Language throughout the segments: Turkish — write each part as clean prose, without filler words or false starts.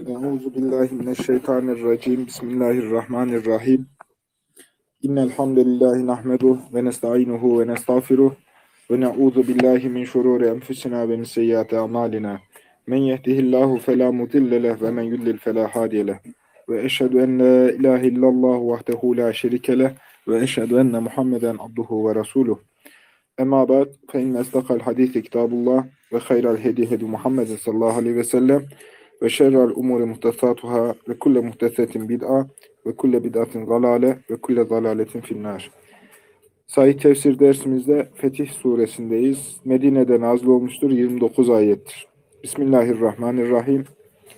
Euzu billahi mineşşeytanirracim. Bismillahirrahmanirrahim. İnnel hamdelellahi nahmeduhu ve nestainuhu ve nestağfiruh ve na'uzu billahi min şururi enfusina ve min seyyiati amalina. Men yehdihillahu fela mudille leh ve men yudlil fela hadiye leh. Ve eşhedü en la ilahe illallah vahdehu la şerike leh ve eşhedü enne Muhammeden abduhu ve resuluh. Emma ba'd fe inne estakal hadisi kitabullah ve hayral hedi Muhammedin sallallahu aleyhi ve sellem ve şerrel umuri muhtesatuhâ ve kulle muhtesetin bid'a ve kulle bid'atin zalâle ve kulle zalâletin finnâr. Sahih tefsir dersimizde Fetih suresindeyiz. Medine'de nazil olmuştur. 29 ayettir. Bismillahirrahmanirrahim.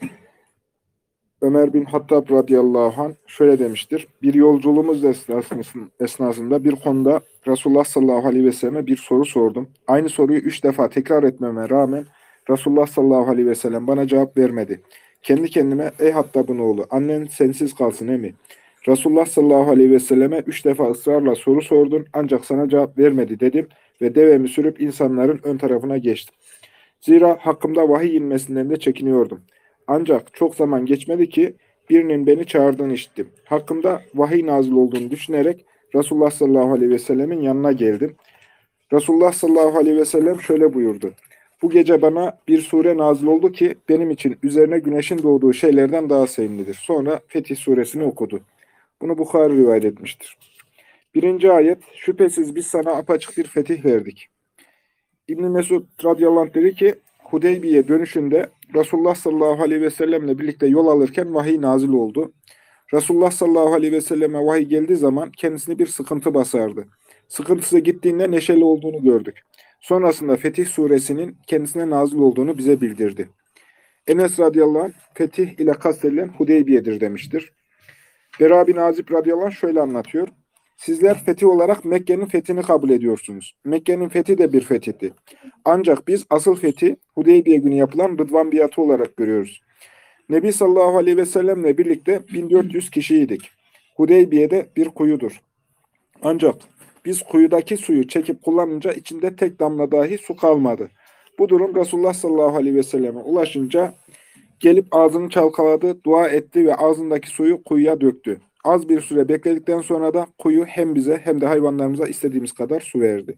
Ömer bin Hattab radıyallahu anh şöyle demiştir. Bir yolculuğumuz esnasında bir konuda Resulullah sallallahu aleyhi ve selleme bir soru sordum. Aynı soruyu 3 defa tekrar etmeme rağmen Resulullah sallallahu aleyhi ve sellem bana cevap vermedi. Kendi kendime ey Hattab'ın oğlu annen sensiz kalsın emi. Resulullah sallallahu aleyhi ve selleme 3 defa ısrarla soru sordun ancak sana cevap vermedi dedim ve devemi sürüp insanların ön tarafına geçtim. Zira hakkımda vahiy inmesinden de çekiniyordum. Ancak çok zaman geçmedi ki birinin beni çağırdığını işittim. Hakkımda vahiy nazil olduğunu düşünerek Resulullah sallallahu aleyhi ve sellemin yanına geldim. Resulullah sallallahu aleyhi ve sellem şöyle buyurdu. Bu gece bana bir sure nazil oldu ki benim için üzerine güneşin doğduğu şeylerden daha sevimlidir. Sonra Fetih suresini okudu. Bunu Bukhari rivayet etmiştir. 1. ayet, şüphesiz biz sana apaçık bir fetih verdik. İbn-i Mesud radıyallahu anh dedi ki, Hudeybiye dönüşünde Resulullah sallallahu aleyhi ve sellemle birlikte yol alırken vahiy nazil oldu. Resulullah sallallahu aleyhi ve selleme vahiy geldiği zaman kendisini bir sıkıntı basardı. Sıkıntısı gittiğinde neşeli olduğunu gördük. Sonrasında Fetih suresinin kendisine nazil olduğunu bize bildirdi. Enes radıyallahu anh, fetih ile kastedilen Hudeybiye'dir demiştir. Bera bin Azib radıyallahu anh şöyle anlatıyor. Sizler fetih olarak Mekke'nin fethini kabul ediyorsunuz. Mekke'nin fethi de bir fetihti. Ancak biz asıl fethi Hudeybiye günü yapılan Rıdvan biatı olarak görüyoruz. Nebi sallallahu aleyhi ve sellemle birlikte 1400 kişiydik. Hudeybiye'de bir kuyudur. Ancak biz kuyudaki suyu çekip kullanınca içinde tek damla dahi su kalmadı. Bu durum Resulullah sallallahu aleyhi ve selleme ulaşınca gelip ağzını çalkaladı, dua etti ve ağzındaki suyu kuyuya döktü. Az bir süre bekledikten sonra da kuyu hem bize hem de hayvanlarımıza istediğimiz kadar su verdi.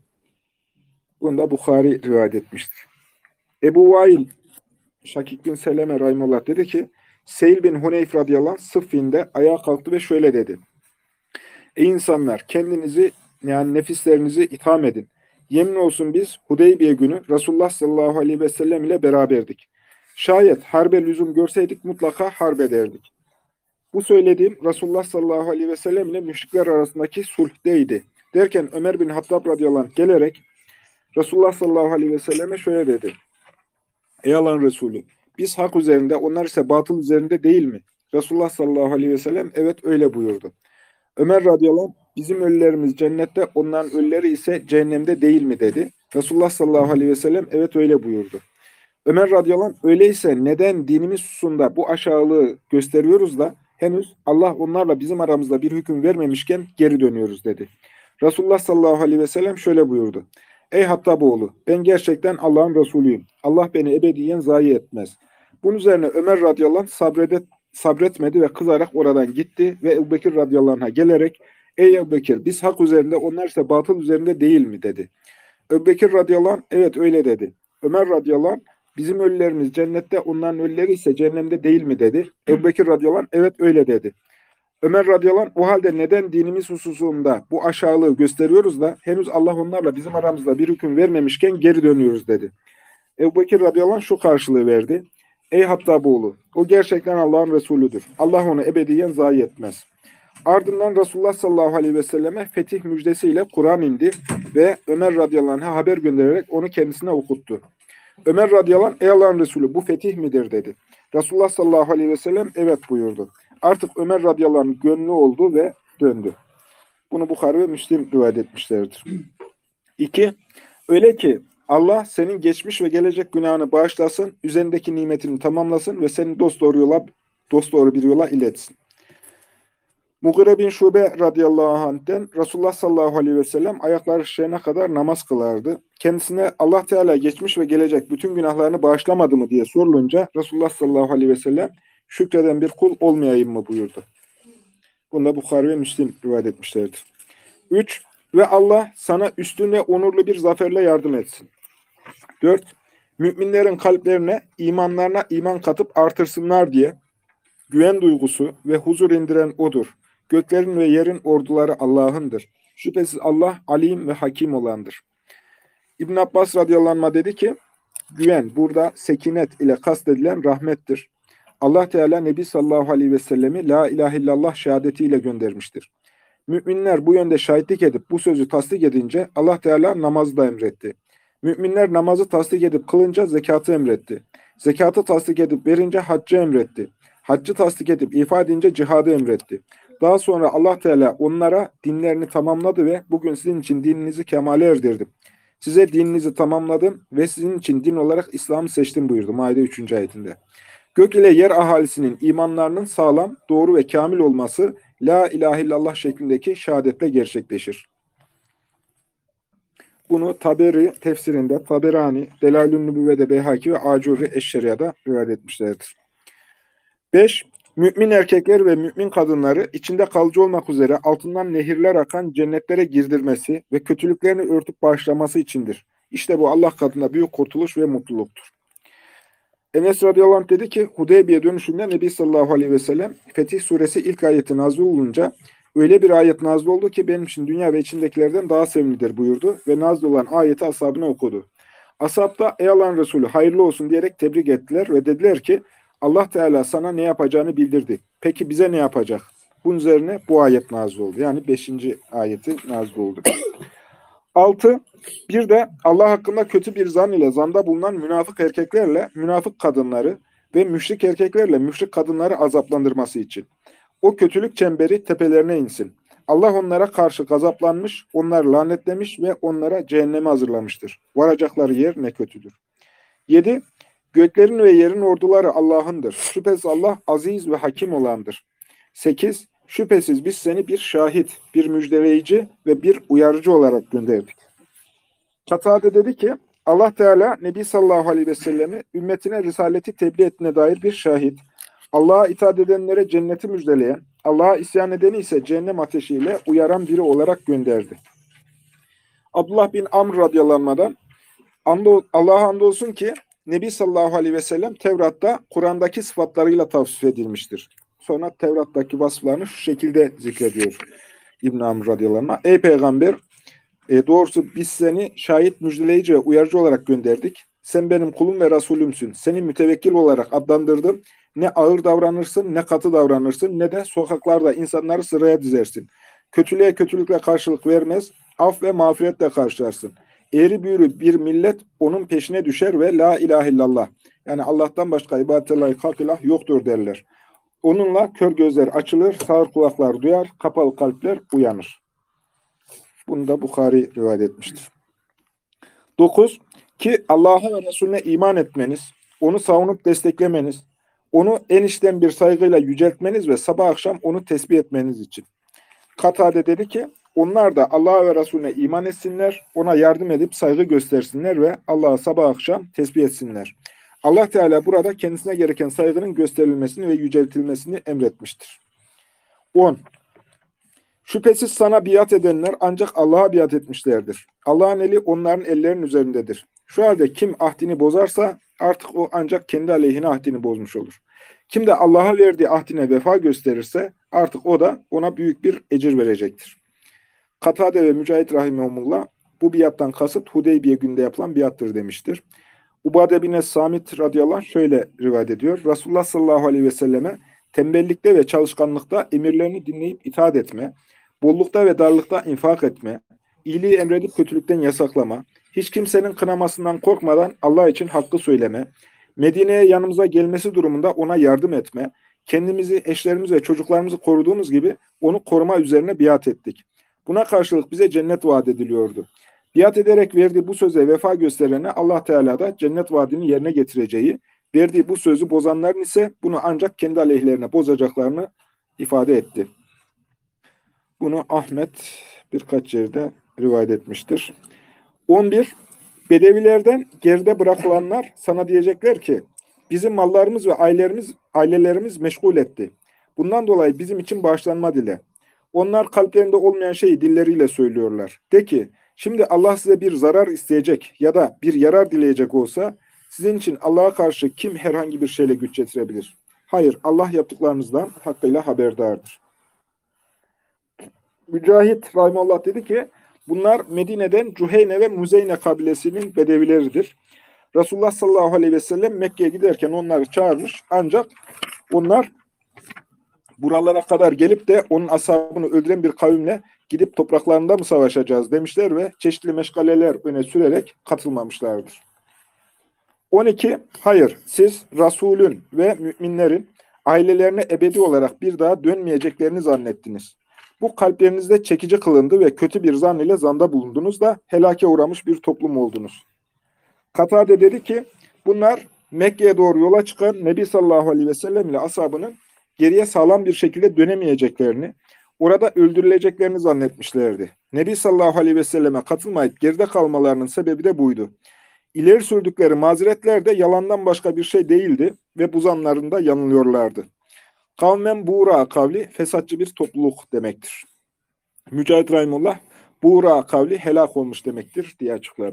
Bunu da Bukhari rivayet etmiştir. Ebu Vail Şakik bin Seleme rahimullah dedi ki, Seyl bin Huneyf radıyallahu anh Sıffin'de ayağa kalktı ve şöyle dedi. Ey insanlar, kendinizi yani nefislerinizi itham edin. Yemin olsun biz Hudeybiye günü Resulullah sallallahu aleyhi ve sellem ile beraberdik. Şayet harbe lüzum görseydik mutlaka harp ederdik. Bu söylediğim Resulullah sallallahu aleyhi ve sellem ile müşrikler arasındaki sulhteydi. Derken Ömer bin Hattab radıyallahu anh gelerek Resulullah sallallahu aleyhi ve selleme şöyle dedi. Ey Allah'ın Resulü, biz hak üzerinde, onlar ise batıl üzerinde değil mi? Resulullah sallallahu aleyhi ve sellem evet öyle buyurdu. Ömer radıyallahu anh, bizim ölülerimiz cennette, onların ölüleri ise cehennemde değil mi dedi. Resulullah sallallahu aleyhi ve sellem evet öyle buyurdu. Ömer radıyallahu anh, öyleyse neden dinimiz hususunda bu aşağılığı gösteriyoruz da henüz Allah onlarla bizim aramızda bir hüküm vermemişken geri dönüyoruz dedi. Resulullah sallallahu aleyhi ve sellem şöyle buyurdu. Ey Hattaboğlu, ben gerçekten Allah'ın Resulüyüm. Allah beni ebediyen zayi etmez. Bunun üzerine Ömer radıyallahu anh sabretmedi ve kızarak oradan gitti ve Ebubekir radıyallahu anh'a gelerek ey Ebubekir, biz hak üzerinde, onlar ise batıl üzerinde değil mi dedi. Ebubekir radıyallahu anh evet öyle dedi. Ömer radıyallahu anh, bizim ölülerimiz cennette, onların ölüleri ise cehennemde değil mi dedi. Ebubekir radıyallahu anh evet öyle dedi. Ömer radıyallahu anh, o halde neden dinimiz hususunda bu aşağılığı gösteriyoruz da henüz Allah onlarla bizim aramızda bir hüküm vermemişken geri dönüyoruz dedi. Ebubekir radıyallahu anh şu karşılığı verdi. Ey Hattaboğlu, o gerçekten Allah'ın Resulüdür. Allah onu ebediyen zayi etmez. Ardından Resulullah sallallahu aleyhi ve selleme fetih müjdesiyle Kur'an indi ve Ömer radıyallahu anh'a haber göndererek onu kendisine okuttu. Ömer radıyallahu anh, ey Allah'ın Resulü bu fetih midir dedi. Resulullah sallallahu aleyhi ve sellem evet buyurdu. Artık Ömer radıyallahu anh gönlü oldu ve döndü. Bunu Bukhari ve Müslim rivayet etmişlerdir. 2. Öyle ki Allah senin geçmiş ve gelecek günahını bağışlasın, üzerindeki nimetini tamamlasın ve seni dosdoğru bir yola iletsin. Mughire bin Şube radıyallahu anh'ten Resulullah sallallahu aleyhi ve sellem ayakları şişene kadar namaz kılardı. Kendisine Allah Teala geçmiş ve gelecek bütün günahlarını bağışlamadı mı diye sorulunca Resulullah sallallahu aleyhi ve sellem şükreden bir kul olmayayım mı buyurdu. Bunu da Bukhari ve Müslim rivayet etmişlerdir. 3. Ve Allah sana üstün ve onurlu bir zaferle yardım etsin. 4. Müminlerin kalplerine, imanlarına iman katıp artırsınlar diye güven duygusu ve huzur indiren O'dur. Göklerin ve yerin orduları Allah'ındır. Şüphesiz Allah alim ve hakim olandır. İbn Abbas radıyallahu anh dedi ki, güven burada sekinet ile kastedilen rahmettir. Allah Teala Nebi sallallahu aleyhi ve sellemi la ilahe illallah şehadetiyle göndermiştir. Müminler bu yönde şahitlik edip bu sözü tasdik edince Allah Teala namazı da emretti. Müminler namazı tasdik edip kılınca zekatı emretti. Zekatı tasdik edip verince haccı emretti. Haccı tasdik edip ifa edince cihadı emretti. Daha sonra Allah Teala onlara dinlerini tamamladı ve bugün sizin için dininizi kemale erdirdim. Size dininizi tamamladım ve sizin için din olarak İslam'ı seçtim buyurdu Maide 3. ayetinde. Gök ile yer ahalisinin imanlarının sağlam, doğru ve kamil olması la ilahe illallah şeklindeki şehadetle gerçekleşir. Bunu Taberi tefsirinde, Taberani, Delalün Nübüvve'de Beyhaki ve Acuri Eşşeriya'da rivayet etmişlerdir. 5. Mümin erkekler ve mümin kadınları içinde kalıcı olmak üzere altından nehirler akan cennetlere girdirmesi ve kötülüklerini örtüp bağışlaması içindir. İşte bu Allah katında büyük kurtuluş ve mutluluktur. Enes radıyallahu anh dedi ki, Hudeybiye dönüşünde Nebi sallallahu aleyhi ve sellem Fetih suresi ilk ayeti nazil olunca öyle bir ayet nazil oldu ki benim için dünya ve içindekilerden daha sevimlidir buyurdu ve nazil olan ayeti ashabına okudu. Ashab da ey Allah'ın Resulü hayırlı olsun diyerek tebrik ettiler ve dediler ki Allah Teala sana ne yapacağını bildirdi. Peki bize ne yapacak? Bunun üzerine bu ayet nazil oldu. Yani 5. ayeti nazil oldu. 6. Bir de Allah hakkında kötü bir zan ile zanda bulunan münafık erkeklerle münafık kadınları ve müşrik erkeklerle müşrik kadınları azaplandırması için. O kötülük çemberi tepelerine insin. Allah onlara karşı gazaplanmış, onları lanetlemiş ve onlara cehenneme hazırlamıştır. Varacakları yer ne kötüdür. 7. Göklerin ve yerin orduları Allah'ındır. Şüphesiz Allah aziz ve hakim olandır. 8. Şüphesiz biz seni bir şahit, bir müjdeleyici ve bir uyarıcı olarak gönderdik. Katade dedi ki, Allah Teala Nebi sallallahu aleyhi ve sellemi ümmetine risaleti tebliğ ettiğine dair bir şahit, Allah'a itaat edenlere cenneti müjdeleyen, Allah'a isyan edeni ise cehennem ateşiyle uyaran biri olarak gönderdi. Abdullah bin Amr radıyallahu anh'dan Allah'a hamdolsun ki Nebi sallallahu aleyhi ve sellem Tevrat'ta Kur'an'daki sıfatlarıyla tavsif edilmiştir. Sonra Tevrat'taki vasıflarını şu şekilde zikrediyor İbn Amr radıyallahu anh. Ey peygamber, doğrusu biz seni şahit, müjdeleyici ve uyarıcı olarak gönderdik. Sen benim kulum ve Resulümsün. Seni mütevekkil olarak adlandırdım. Ne ağır davranırsın, ne katı davranırsın, ne de sokaklarda insanları sıraya dizersin. Kötülüğe kötülükle karşılık vermez, af ve mağfiretle karşılarsın. Eğri büğrü bir millet onun peşine düşer ve la ilahe illallah, yani Allah'tan başka ibadete layık hak ilah yoktur derler. Onunla kör gözler açılır, sağır kulaklar duyar, kapalı kalpler uyanır. Bunu da Bukhari rivayet etmiştir. 9. Ki Allah'a ve Resulüne iman etmeniz, onu savunup desteklemeniz, onu en içten bir saygıyla yüceltmeniz ve sabah akşam onu tesbih etmeniz için. Katade dedi ki, onlar da Allah'a ve Resulüne iman etsinler, ona yardım edip saygı göstersinler ve Allah'a sabah akşam tesbih etsinler. Allah Teala burada kendisine gereken saygının gösterilmesini ve yüceltilmesini emretmiştir. 10. Şüphesiz sana biat edenler ancak Allah'a biat etmişlerdir. Allah'ın eli onların ellerinin üzerindedir. Şu halde kim ahdini bozarsa artık o ancak kendi aleyhine ahdini bozmuş olur. Kim de Allah'a verdiği ahdine vefa gösterirse artık o da ona büyük bir ecir verecektir. Katade ve Mücahit rahimehumullah bu biattan kasıt Hudeybiye günde yapılan biattır demiştir. Ubade bin Es-Samit radıyallahu anh şöyle rivayet ediyor. Resulullah sallallahu aleyhi ve selleme tembellikte ve çalışkanlıkta emirlerini dinleyip itaat etme, bollukta ve darlıkta infak etme, iyiliği emredip kötülükten yasaklama, hiç kimsenin kınamasından korkmadan Allah için hakkı söyleme, Medine'ye yanımıza gelmesi durumunda ona yardım etme, kendimizi, eşlerimizi ve çocuklarımızı koruduğumuz gibi onu koruma üzerine biat ettik. Buna karşılık bize cennet vaat ediliyordu. Biat ederek verdiği bu söze vefa gösterene Allah Teala da cennet vaadini yerine getireceği, verdiği bu sözü bozanların ise bunu ancak kendi aleyhlerine bozacaklarını ifade etti. Bunu Ahmet birkaç yerde rivayet etmiştir. 11. Bedevilerden geride bırakılanlar sana diyecekler ki bizim mallarımız ve ailelerimiz meşgul etti. Bundan dolayı bizim için bağışlanma dile. Onlar kalplerinde olmayan şeyi dilleriyle söylüyorlar. De ki, şimdi Allah size bir zarar isteyecek ya da bir yarar dileyecek olsa, sizin için Allah'a karşı kim herhangi bir şeyle güç getirebilir? Hayır, Allah yaptıklarınızdan hakkıyla haberdardır. Mücahit Rahimullah dedi ki, bunlar Medine'den Cüheyne ve Muzeyne kabilesinin bedevileridir. Resulullah sallallahu aleyhi ve sellem Mekke'ye giderken onları çağırmış. Ancak onlar buralara kadar gelip de onun ashabını öldüren bir kavimle gidip topraklarında mı savaşacağız demişler ve çeşitli meşgaleler öne sürerek katılmamışlardır. 12. Hayır, siz Resulün ve müminlerin ailelerine ebedi olarak bir daha dönmeyeceklerini zannettiniz. Bu kalplerinizde çekici kılındı ve kötü bir zan ile zanda bulundunuz da helake uğramış bir toplum oldunuz. Katade dedi ki, bunlar Mekke'ye doğru yola çıkan Nebi sallallahu aleyhi ve sellem ile ashabının geriye sağlam bir şekilde dönemeyeceklerini, orada öldürüleceklerini zannetmişlerdi. Nebi sallallahu aleyhi ve selleme katılmayıp geride kalmalarının sebebi de buydu. İleri sürdükleri mazeretler de yalandan başka bir şey değildi ve bu zanlarında yanılıyorlardı. Kavmen buğra kavli fesatçı bir topluluk demektir. Mücahit Rahimullah buğra kavli helak olmuş demektir diye açıkladı.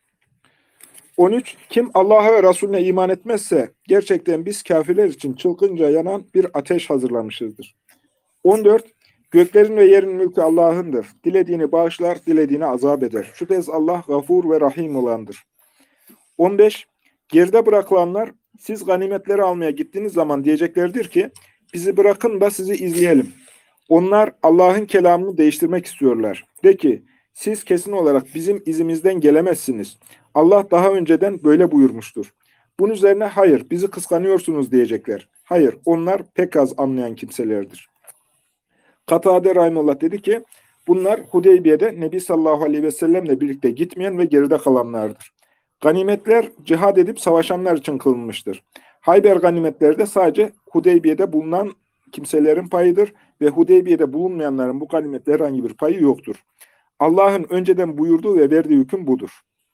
13. Kim Allah'a ve Resulüne iman etmezse gerçekten biz kafirler için çılgınca yanan bir ateş hazırlamışızdır. 14. Göklerin ve yerin mülkü Allah'ındır. Dilediğini bağışlar, dilediğini azap eder. Şüphesiz Allah gafur ve rahim olandır. 15. Geride bırakılanlar siz ganimetleri almaya gittiğiniz zaman diyeceklerdir ki bizi bırakın da sizi izleyelim. Onlar Allah'ın kelamını değiştirmek istiyorlar. De ki siz kesin olarak bizim izimizden gelemezsiniz. Allah daha önceden böyle buyurmuştur. Bunun üzerine hayır bizi kıskanıyorsunuz diyecekler. Hayır onlar pek az anlayan kimselerdir. Katade Rahimullah dedi ki bunlar Hudeybiye'de Nebi sallallahu aleyhi ve sellemle birlikte gitmeyen ve geride kalanlardır. Ganimetler cihad edip savaşanlar için kılınmıştır. Hayber ganimetleri de sadece Hudeybiye'de bulunan kimselerin payıdır ve Hudeybiye'de bulunmayanların bu ganimetle herhangi bir payı yoktur. Allah'ın önceden buyurduğu ve verdiği hüküm budur.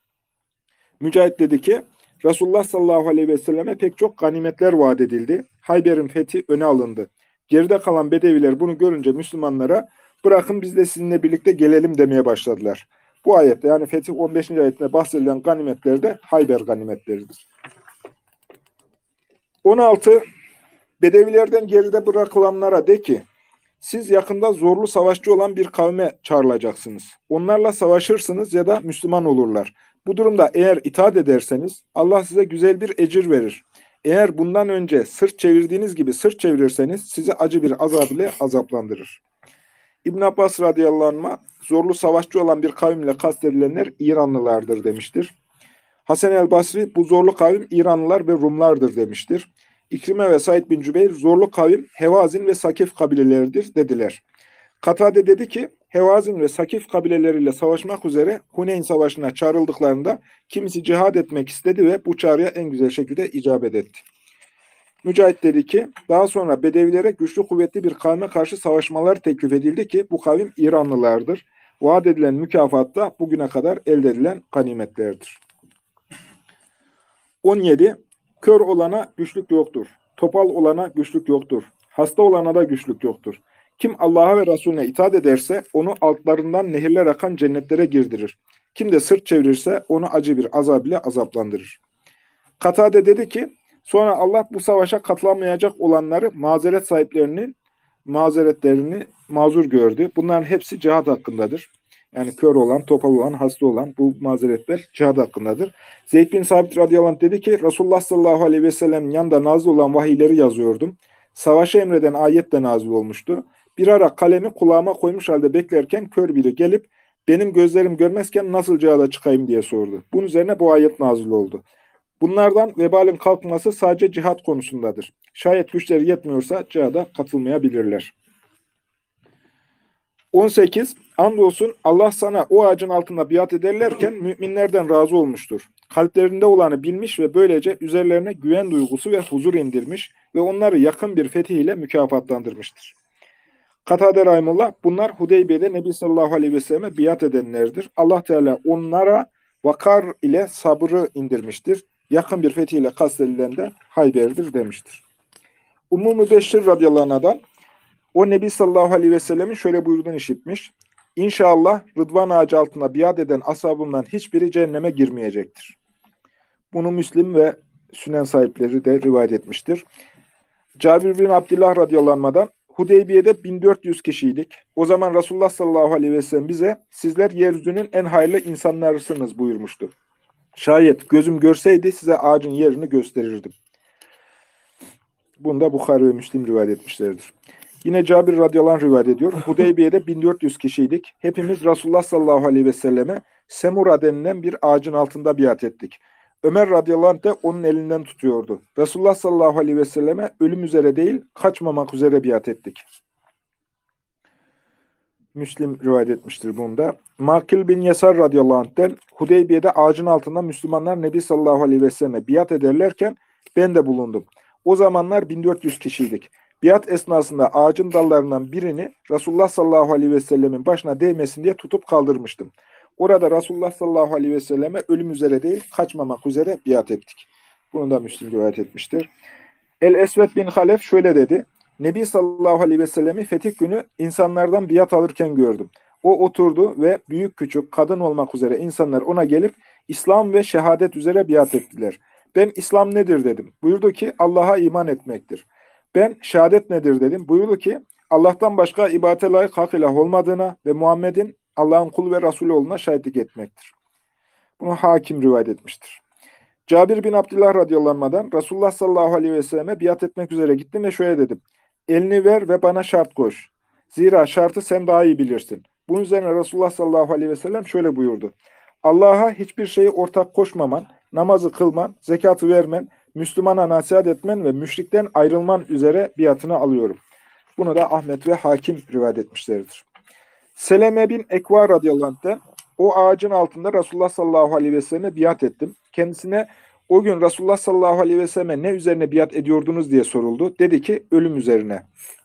Mücahit dedi ki, Resulullah sallallahu aleyhi ve selleme pek çok ganimetler vaat edildi. Hayber'in fethi öne alındı. Geride kalan Bedeviler bunu görünce Müslümanlara bırakın biz de sizinle birlikte gelelim demeye başladılar. Bu ayette yani Fetih 15. ayetinde bahsedilen ganimetler de Hayber ganimetleridir. 16. Bedevilerden geride bırakılanlara de ki, siz yakında zorlu savaşçı olan bir kavme çağrılacaksınız. Onlarla savaşırsınız ya da Müslüman olurlar. Bu durumda eğer itaat ederseniz Allah size güzel bir ecir verir. Eğer bundan önce sırt çevirdiğiniz gibi sırt çevirirseniz sizi acı bir azab ile azaplandırır. İbn Abbas radıyallahu anh'a zorlu savaşçı olan bir kavimle kastedilenler İranlılardır demiştir. Hasan el Basri bu zorlu kavim İranlılar ve Rumlardır demiştir. İkrime ve Said bin Cübeyr zorlu kavim Hevazin ve Sakif kabileleridir dediler. Katade dedi ki Hevazin ve Sakif kabileleriyle savaşmak üzere Huneyn Savaşı'na çağrıldıklarında kimisi cihad etmek istedi ve bu çağrıya en güzel şekilde icabet etti. Mücahit dedi ki daha sonra Bedevilere güçlü kuvvetli bir kavme karşı savaşmalar teklif edildi ki bu kavim İranlılardır. Vaat edilen mükafat da bugüne kadar elde edilen ganimetlerdir. 17. Kör olana güçlük yoktur. Topal olana güçlük yoktur. Hasta olana da güçlük yoktur. Kim Allah'a ve Resulüne itaat ederse onu altlarından nehirler akan cennetlere girdirir. Kim de sırt çevirirse onu acı bir azab ile azaplandırır. Katade dedi ki sonra Allah bu savaşa katılamayacak olanları mazeret sahiplerinin mazeretlerini mazur gördü. Bunların hepsi cihad hakkındadır. Yani kör olan, topal olan, hasta olan bu mazeretler cihad hakkındadır. Zeyd bin Sabit radıyallahu anh dedi ki Resulullah sallallahu aleyhi ve sellem'in yanında nazil olan vahiyleri yazıyordum. Savaşı emreden ayet de nazil olmuştu. Bir ara kalemi kulağıma koymuş halde beklerken kör biri gelip benim gözlerim görmezken nasıl cihada çıkayım diye sordu. Bunun üzerine bu ayet nazil oldu. Bunlardan vebalin kalkması sadece cihat konusundadır. Şayet güçleri yetmiyorsa cihada katılmayabilirler. 18. Andolsun Allah sana o ağacın altında biat ederlerken müminlerden razı olmuştur. Kalplerinde olanı bilmiş ve böylece üzerlerine güven duygusu ve huzur indirmiş ve onları yakın bir fetih ile mükafatlandırmıştır. Katade Rahimullah bunlar Hudeybiye'de Nebi sallallahu aleyhi ve selleme biat edenlerdir. Allah Teala onlara vakar ile sabrı indirmiştir. Yakın bir fethiyle kastedilen de Hayber'dir demiştir. Ummu Mübeşşir radıyallahu anh'dan o Nebi sallallahu aleyhi ve sellemin şöyle buyurduğunu işitmiş. İnşallah Rıdvan ağacı altında biat eden ashabımdan hiçbiri cehenneme girmeyecektir. Bunu Müslim ve Sünen sahipleri de rivayet etmiştir. Cabir bin Abdullah radıyallahu anh'dan Hudeybiye'de 1400 kişiydik. O zaman Resulullah sallallahu aleyhi ve sellem bize sizler yeryüzünün en hayırlı insanlarısınız buyurmuştu. Şayet gözüm görseydi size ağacın yerini gösterirdim. Bunu da Bukhari ve Müslim rivayet etmişlerdir. Yine Cabir radıyallahu anh rivayet ediyor. Hudeybiye'de 1400 kişiydik. Hepimiz Resulullah sallallahu aleyhi ve selleme Semura denilen bir ağacın altında biat ettik. Ömer radıyallahu anh de onun elinden tutuyordu. Resulullah sallallahu aleyhi ve selleme ölüm üzere değil, kaçmamak üzere biat ettik. Müslim rivayet etmiştir bunda. Makil bin Yesar radıyallahu anh'ten Hudeybiye'de ağacın altında Müslümanlar Nebi sallallahu aleyhi ve selleme biat ederlerken ben de bulundum. O zamanlar 1400 kişiydik. Biat esnasında ağacın dallarından birini Resulullah sallallahu aleyhi ve sellemin başına değmesin diye tutup kaldırmıştım. Orada Resulullah sallallahu aleyhi ve selleme ölüm üzere değil, kaçmamak üzere biat ettik. Bunu da Müslim rivayet etmiştir. El-Esved bin Halef şöyle dedi. Nebi sallallahu aleyhi ve sellemi fetih günü insanlardan biat alırken gördüm. O oturdu ve büyük küçük kadın olmak üzere insanlar ona gelip İslam ve şehadet üzere biat ettiler. Ben İslam nedir dedim. Buyurdu ki Allah'a iman etmektir. Ben şehadet nedir dedim. Buyurdu ki Allah'tan başka ibadete layık hak ilah olmadığına ve Muhammed'in Allah'ın kulu ve Resulü olduğuna şahitlik etmektir. Bunu Hakim rivayet etmiştir. Cabir bin Abdullah radıyallahu anh'dan Resulullah sallallahu aleyhi ve selleme biat etmek üzere gittim ve şöyle dedim. Elini ver ve bana şart koş. Zira şartı sen daha iyi bilirsin. Bunun üzerine Resulullah sallallahu aleyhi ve sellem şöyle buyurdu. Allah'a hiçbir şeyi ortak koşmaman, namazı kılman, zekatı vermen, Müslümana nasihat etmen ve müşrikten ayrılman üzere biatını alıyorum. Bunu da Ahmet ve Hakim rivayet etmişlerdir. Seleme bin Ekva radıyallahu anh'ten o ağacın altında Resulullah sallallahu aleyhi ve selleme biat ettim. Kendisine o gün Resulullah sallallahu aleyhi ve selleme ne üzerine biat ediyordunuz diye soruldu. Dedi ki ölüm üzerine.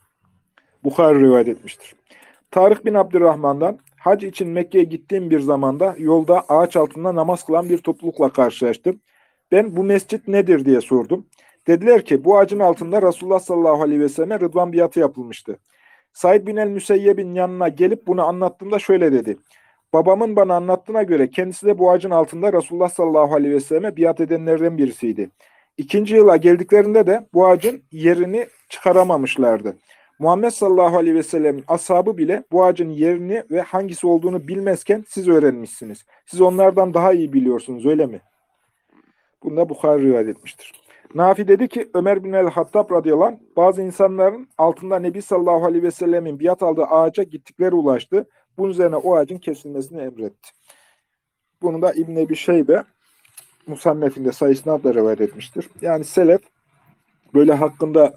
Bukhari rivayet etmiştir. Tarık bin Abdurrahman'dan hac için Mekke'ye gittiğim bir zamanda yolda ağaç altında namaz kılan bir toplulukla karşılaştım. Ben bu mescit nedir diye sordum. Dediler ki bu ağacın altında Resulullah sallallahu aleyhi ve selleme Rıdvan biatı yapılmıştı. Said bin el-Müseyyeb'in yanına gelip bunu anlattığımda şöyle dedi. Babamın bana anlattığına göre kendisi de bu ağacın altında Resulullah sallallahu aleyhi ve selleme biat edenlerden birisiydi. İkinci yıla geldiklerinde de bu ağacın yerini çıkaramamışlardı. Muhammed sallallahu aleyhi ve sellemin ashabı bile bu ağacın yerini ve hangisi olduğunu bilmezken siz öğrenmişsiniz. Siz onlardan daha iyi biliyorsunuz öyle mi? Bunu da Bukhari rivayet etmiştir. Nafi dedi ki Ömer bin el-Hattab radıyallahu anh, bazı insanların altında Nebi sallallahu aleyhi ve sellemin biat aldığı ağaca gittikleri ulaştı. Bunun üzerine o ağacın kesilmesini emretti. Bunu da İbn Ebi Şeybe Musannef'inde sayısına da rivayet etmiştir. Yani selef böyle hakkında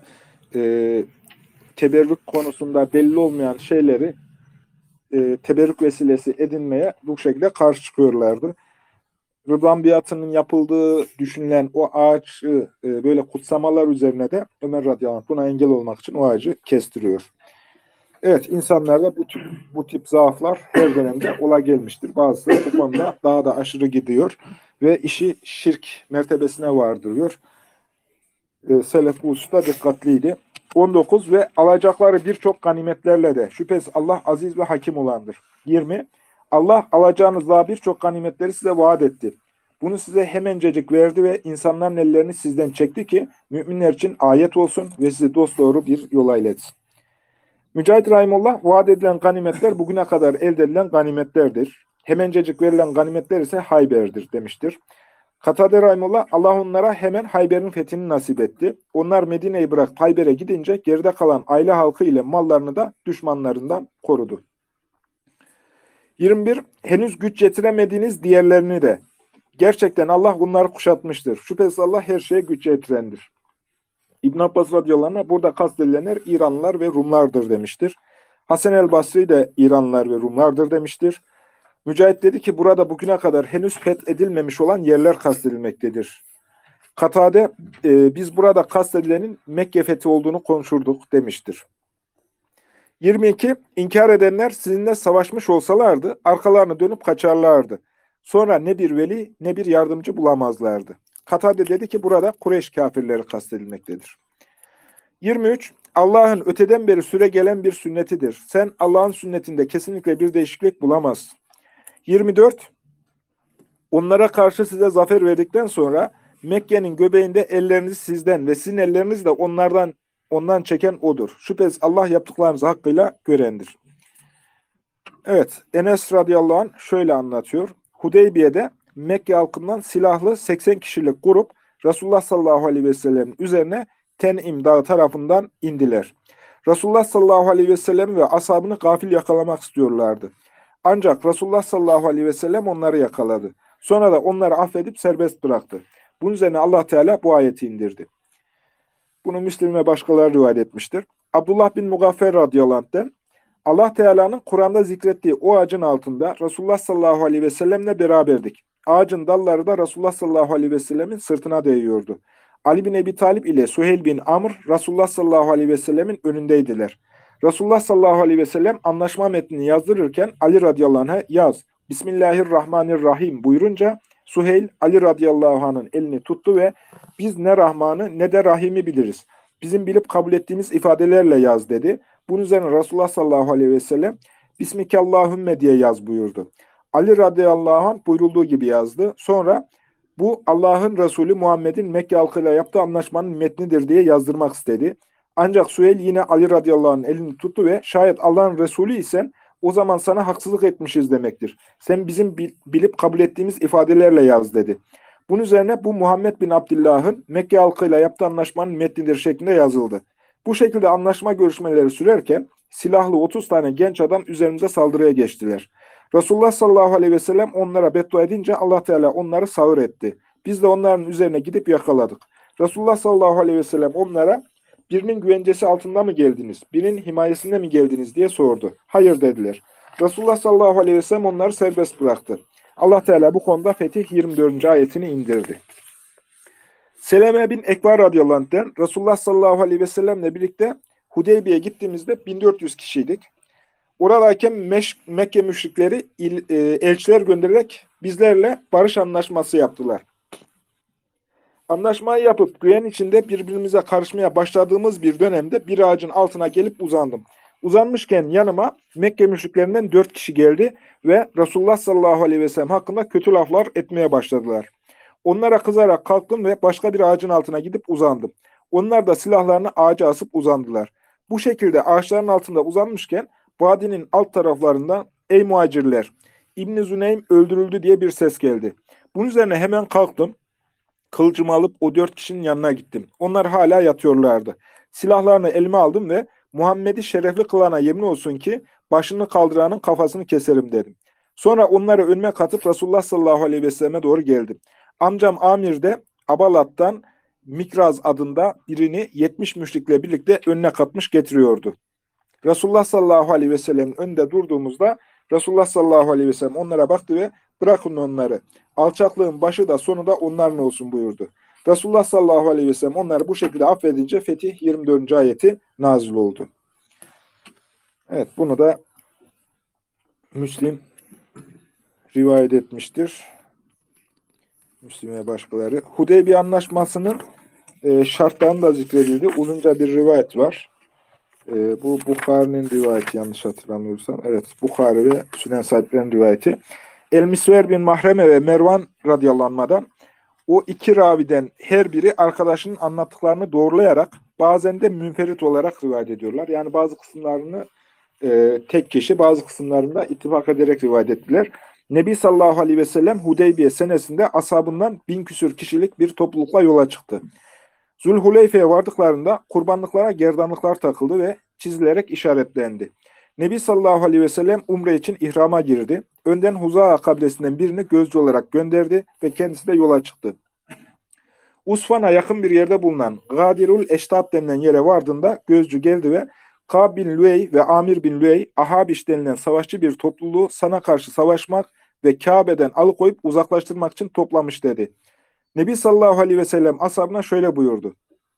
teberrük konusunda belli olmayan şeyleri teberrük vesilesi edinmeye bu şekilde karşı çıkıyorlardı. Rıdvan biatının yapıldığı düşünülen o ağacı böyle kutsamalar üzerine de Ömer radıyallahu anh buna engel olmak için o ağacı kestiriyor. Evet, insanlarda bu tip zaaflar her dönemde ola gelmiştir. Bazıları bu konuda daha da aşırı gidiyor ve işi şirk mertebesine vardırıyor. Selef bu hususta dikkatliydi. 19 ve alacakları birçok ganimetlerle de şüphesiz Allah aziz ve hakim olandır. 20. Allah alacağınız daha birçok ganimetleri size vaat etti. Bunu size hemencecik verdi ve insanların ellerini sizden çekti ki müminler için ayet olsun ve sizi dosdoğru bir yola iletsin. Mücahit Rahimullah, vaat edilen ganimetler bugüne kadar elde edilen ganimetlerdir. Hemencecik verilen ganimetler ise Hayber'dir demiştir. Katade Rahimullah, Allah onlara hemen Hayber'in fethini nasip etti. Onlar Medine'yi bırakıp Hayber'e gidince geride kalan aile halkı ile mallarını da düşmanlarından korudu. 21. Henüz güç yetiremediğiniz diğerlerini de. Gerçekten Allah bunları kuşatmıştır. Şüphesiz Allah her şeye güç yetirendir. İbn Abbas radıyallahu anh burada kastedilenler İranlılar ve Rumlardır demiştir. Hasan el-Basri de İranlılar ve Rumlardır demiştir. Mücahit dedi ki burada bugüne kadar henüz fethedilmemiş olan yerler kastedilmektedir. Katade biz burada kastedilenin Mekke fethi olduğunu konuşurduk demiştir. 22. İnkar edenler sizinle savaşmış olsalardı arkalarını dönüp kaçarlardı. Sonra ne bir veli ne bir yardımcı bulamazlardı. Katade dedi ki burada Kureyş kafirleri kastedilmektedir. 23. Allah'ın öteden beri süre gelen bir sünnetidir. Sen Allah'ın sünnetinde kesinlikle bir değişiklik bulamazsın. 24. Onlara karşı size zafer verdikten sonra Mekke'nin göbeğinde ellerinizi sizden ve sizin ellerinizi de ondan çeken odur. Şüphesiz Allah yaptıklarınızı hakkıyla görendir. Evet, Enes radıyallahu anh şöyle anlatıyor. Hudeybiye'de Mekke halkından silahlı 80 kişilik grup Resulullah sallallahu aleyhi ve sellem'in üzerine Ten'im dağı tarafından indiler. Resulullah sallallahu aleyhi ve sellem ve ashabını gafil yakalamak istiyorlardı. Ancak Resulullah sallallahu aleyhi ve sellem onları yakaladı. Sonra da onları affedip serbest bıraktı. Bunun üzerine Allah Teala bu ayeti indirdi. Bunu Müslim ve başkaları rivayet etmiştir. Abdullah bin Mugaffer radıyallahu anh'ten Allah Teala'nın Kur'an'da zikrettiği o ağacın altında Resulullah sallallahu aleyhi ve sellemle beraberdik. Ağacın dalları da Resulullah sallallahu aleyhi ve sellemin sırtına değiyordu. Ali bin Ebi Talib ile Süheyl bin Amr Resulullah sallallahu aleyhi ve sellemin önündeydiler. Resulullah sallallahu aleyhi ve sellem anlaşma metnini yazdırırken Ali radıyallahu anh'a yaz, Bismillahirrahmanirrahim buyurunca Süheyl Ali radıyallahu anh'ın elini tuttu ve biz ne Rahman'ı ne de Rahim'i biliriz. Bizim bilip kabul ettiğimiz ifadelerle yaz dedi. Bunun üzerine Resulullah sallallahu aleyhi ve sellem Bismikallahümme diye yaz buyurdu. Ali radıyallahu anh buyurulduğu gibi yazdı. Sonra bu Allah'ın Resulü Muhammed'in Mekke halkıyla yaptığı anlaşmanın metnidir diye yazdırmak istedi. Ancak Süheyl yine Ali radıyallahu anh'ın elini tuttu ve şayet Allah'ın Resulü isen o zaman sana haksızlık etmişiz demektir. Sen bizim bilip kabul ettiğimiz ifadelerle yaz dedi. Bunun üzerine bu Muhammed bin Abdullah'ın Mekke halkıyla yaptığı anlaşmanın metnidir şeklinde yazıldı. Bu şekilde anlaşma görüşmeleri sürerken silahlı 30 tane genç adam üzerimize saldırıya geçtiler. Resulullah sallallahu aleyhi ve sellem onlara beddua edince Allah Teala onları sağır etti. Biz de onların üzerine gidip yakaladık. Resulullah sallallahu aleyhi ve sellem onlara birinin güvencesi altında mı geldiniz, birinin himayesinde mi geldiniz diye sordu. Hayır dediler. Resulullah sallallahu aleyhi ve sellem onları serbest bıraktı. Allah Teala bu konuda Fetih 24. ayetini indirdi. Seleme bin Ekber radıyallahu anh'ten Resulullah sallallahu aleyhi ve sellemle birlikte Hudeybiye'ye gittiğimizde 1400 kişiydik. Oradayken Mekke müşrikleri elçiler göndererek bizlerle barış anlaşması yaptılar. Anlaşmayı yapıp güven içinde birbirimize karışmaya başladığımız bir dönemde bir ağacın altına gelip uzandım. Uzanmışken yanıma Mekke müşriklerinden 4 kişi geldi ve Resulullah sallallahu aleyhi ve sellem hakkında kötü laflar etmeye başladılar. Onlara kızarak kalktım ve başka bir ağacın altına gidip uzandım. Onlar da silahlarını ağaca asıp uzandılar. Bu şekilde ağaçların altında uzanmışken vadinin alt taraflarından ey muhacirler, İbn-i Züneym öldürüldü diye bir ses geldi. Bunun üzerine hemen kalktım. Kılıcımı alıp o 4 kişinin yanına gittim. Onlar hala yatıyorlardı. Silahlarını elime aldım ve Muhammed'i şerefli kılana yemin olsun ki başını kaldıranın kafasını keserim dedim. Sonra onları önüme katıp Resulullah sallallahu aleyhi ve selleme doğru geldim. Amcam Amir de Abalat'tan Mikraz adında birini 70 müşrikle birlikte önüne katmış getiriyordu. Resulullah sallallahu aleyhi ve sellem'in önünde durduğumuzda Resulullah sallallahu aleyhi ve sellem onlara baktı ve bırakın onları. Alçaklığın başı da sonu da onların olsun buyurdu. Resulullah sallallahu aleyhi ve sellem onları bu şekilde affedince Fetih 24. ayeti nazil oldu. Evet, bunu da Müslim rivayet etmiştir. Müslim ve başkaları. Hudeybiye Anlaşması'nın şartlarını da zikredildi. Uzunca bir rivayet var. Bu Bukhari'nin rivayeti yanlış hatırlamıyorsam. Evet, Bukhari ve Sünen sahiplerinin rivayeti. El-Misver bin Mahreme ve Mervan radıyallahu anh'dan o iki raviden her biri arkadaşının anlattıklarını doğrulayarak bazen de münferit olarak rivayet ediyorlar. Yani bazı kısımlarını tek kişi, bazı kısımlarında ittifak ederek rivayet ettiler. Nebi sallallahu aleyhi ve sellem Hudeybiye senesinde ashabından 1000 küsür kişilik bir toplulukla yola çıktı. Zülhuleyfe'ye vardıklarında kurbanlıklara gerdanlıklar takıldı ve çizilerek işaretlendi. Nebi sallallahu aleyhi ve sellem umre için ihrama girdi. Önden Huza'a kabilesinden birini gözcü olarak gönderdi ve kendisi de yola çıktı. Usfan'a yakın bir yerde bulunan Gadirul Eştab denilen yere vardığında gözcü geldi ve Kab bin Lüey ve Amir bin Lüey, Ahabiş denilen savaşçı bir topluluğu sana karşı savaşmak ve Kabe'den alıkoyup uzaklaştırmak için toplamış dedi. Nebi sallallahu aleyhi ve sellem ashabına şöyle buyurdu.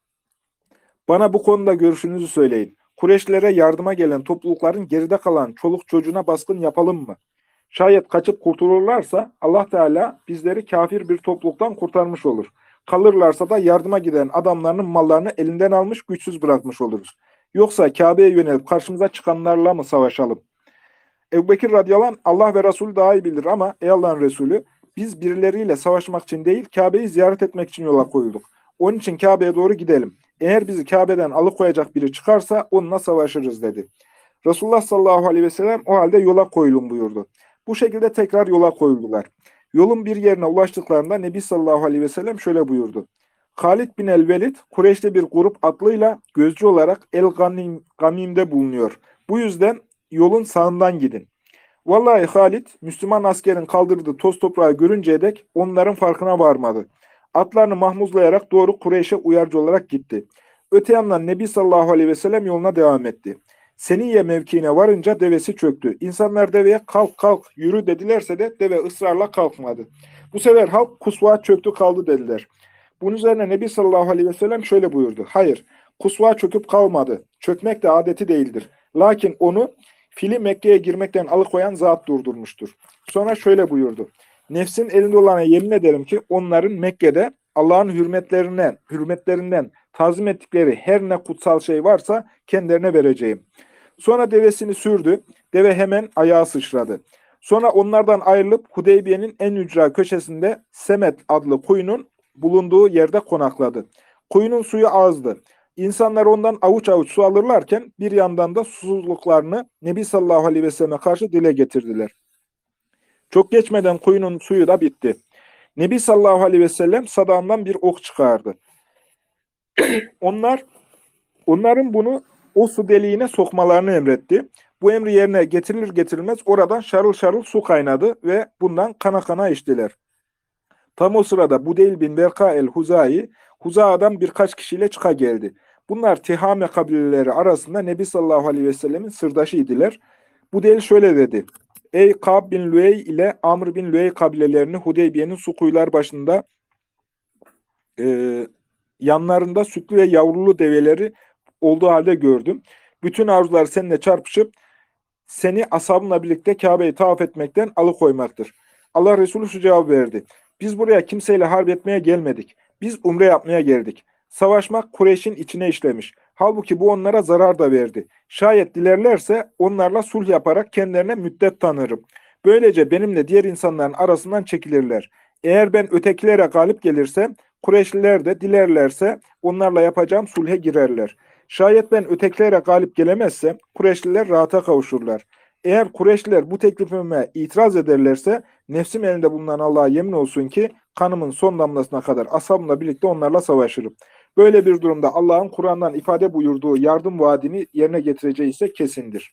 Bana bu konuda görüşünüzü söyleyin. Kureyşlilere yardıma gelen toplulukların geride kalan çoluk çocuğuna baskın yapalım mı? Şayet kaçıp kurtulurlarsa Allah Teala bizleri kafir bir topluluktan kurtarmış olur. Kalırlarsa da yardıma giden adamlarının mallarını elinden almış, güçsüz bırakmış oluruz. Yoksa Kabe'ye yönelip karşımıza çıkanlarla mı savaşalım? Ebubekir radıyallahu anh, Allah ve Resulü daha iyi bilir ama ey Allah'ın Resulü, biz birileriyle savaşmak için değil, Kabe'yi ziyaret etmek için yola koyulduk. Onun için Kabe'ye doğru gidelim. Eğer bizi Kabe'den alıkoyacak biri çıkarsa onunla savaşırız dedi. Resulullah sallallahu aleyhi ve sellem o halde yola koyulun buyurdu. Bu şekilde tekrar yola koyuldular. Yolun bir yerine ulaştıklarında Nebi sallallahu aleyhi ve sellem şöyle buyurdu. Halid bin el-Velid, Kureyş'te bir grup atlıyla gözcü olarak El-Gamim'de bulunuyor. Bu yüzden yolun sağından gidin. Vallahi Halid, Müslüman askerin kaldırdığı toz toprağı görünceye dek onların farkına varmadı. Atlarını mahmuzlayarak doğru Kureyş'e uyarcı olarak gitti. Öte yandan Nebi sallallahu aleyhi ve sellem yoluna devam etti. Seniye mevkiine varınca devesi çöktü. İnsanlar deveye kalk kalk yürü dedilerse de deve ısrarla kalkmadı. Bu sefer halk kusva çöktü kaldı dediler. Bunun üzerine Nebi sallallahu aleyhi ve sellem şöyle buyurdu. Hayır, kusva çöküp kalmadı. Çökmek de adeti değildir. Lakin onu fili Mekke'ye girmekten alıkoyan zat durdurmuştur. Sonra şöyle buyurdu. Nefsin elinde olana yemin ederim ki onların Mekke'de Allah'ın hürmetlerinden tazim ettikleri her ne kutsal şey varsa kendilerine vereceğim. Sonra devesini sürdü. Deve hemen ayağa sıçradı. Sonra onlardan ayrılıp Hudeybiye'nin en ücra köşesinde Semet adlı kuyunun bulunduğu yerde konakladı. Kuyunun suyu azdı. İnsanlar ondan avuç avuç su alırlarken bir yandan da susuzluklarını Nebi sallallahu aleyhi ve selleme karşı dile getirdiler. Çok geçmeden kuyunun suyu da bitti. Nebi sallallahu aleyhi ve sellem sadağından bir ok çıkardı. Onların bunu o su deliğine sokmalarını emretti. Bu emri yerine getirilir getirilmez oradan şarıl şarıl su kaynadı ve bundan kana kana içtiler. Tam o sırada Budeyl bin Verka el-Huzai, Huza'dan birkaç kişiyle çıka geldi. Bunlar Tihame kabileleri arasında Nebi sallallahu aleyhi ve sellemin sırdaşıydılar. Budeyl şöyle dedi. Ey Kab bin Lüey ile Amr bin Lüey kabilelerini Hudeybiye'nin su kuyular başında yanlarında sütlü ve yavrulu develeri olduğu halde gördüm. Bütün arzular seninle çarpışıp seni ashabınla birlikte Kabe'yi tavaf etmekten alıkoymaktır. Allah Resulü şu cevap verdi. Biz buraya kimseyle harp etmeye gelmedik. Biz umre yapmaya geldik. Savaşmak Kureyş'in içine işlemiş. Halbuki bu onlara zarar da verdi. Şayet dilerlerse onlarla sulh yaparak kendilerine müddet tanırım. Böylece benimle diğer insanların arasından çekilirler. Eğer ben ötekilere galip gelirsem Kureyşliler de dilerlerse onlarla yapacağım sulhe girerler. Şayet ben ötekilere galip gelemezsem Kureyşliler rahata kavuşurlar. Eğer Kureyşliler bu teklifime itiraz ederlerse nefsim elinde bulunan Allah'a yemin olsun ki kanımın son damlasına kadar ashabımla birlikte onlarla savaşırım. Böyle bir durumda Allah'ın Kur'an'dan ifade buyurduğu yardım vaadini yerine getireceği ise kesindir.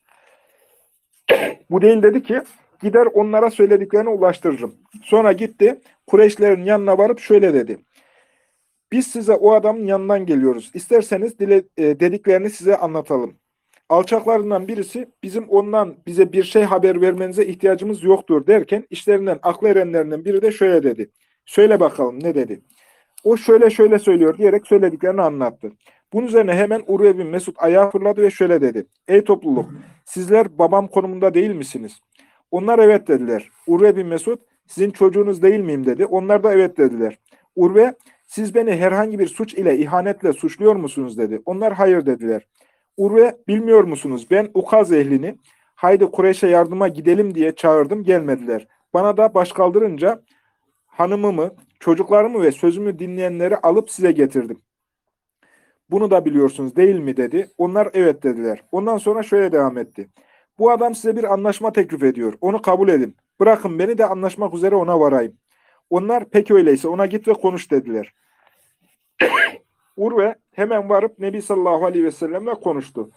Bu değil dedi ki gider onlara söylediklerini ulaştırırım. Sonra gitti Kureyşlerin yanına varıp şöyle dedi. Biz size o adamın yanından geliyoruz. İsterseniz dediklerini size anlatalım. Alçaklarından birisi bizim ondan bize bir şey haber vermenize ihtiyacımız yoktur derken işlerinden aklı erenlerinden biri de şöyle dedi. Söyle bakalım ne dedi? O şöyle şöyle söylüyor diyerek söylediklerini anlattı. Bunun üzerine hemen Urve bin Mesud ayağa fırladı ve şöyle dedi. Ey topluluk sizler babam konumunda değil misiniz? Onlar evet dediler. Urve bin Mesud sizin çocuğunuz değil miyim dedi. Onlar da evet dediler. Urve siz beni herhangi bir suç ile ihanetle suçluyor musunuz dedi. Onlar hayır dediler. Urve bilmiyor musunuz ben Ukaz ehlini haydi Kureyş'e yardıma gidelim diye çağırdım gelmediler. Bana da baş kaldırınca hanımımı, çocuklarımı ve sözümü dinleyenleri alıp size getirdim. Bunu da biliyorsunuz değil mi dedi. Onlar evet dediler. Ondan sonra şöyle devam etti. Bu adam size bir anlaşma teklif ediyor. Onu kabul edin. Bırakın beni de anlaşmak üzere ona varayım. Onlar peki öyleyse ona git ve konuş dediler. Urve hemen varıp Nebi sallallahu aleyhi ve sellemle konuştu.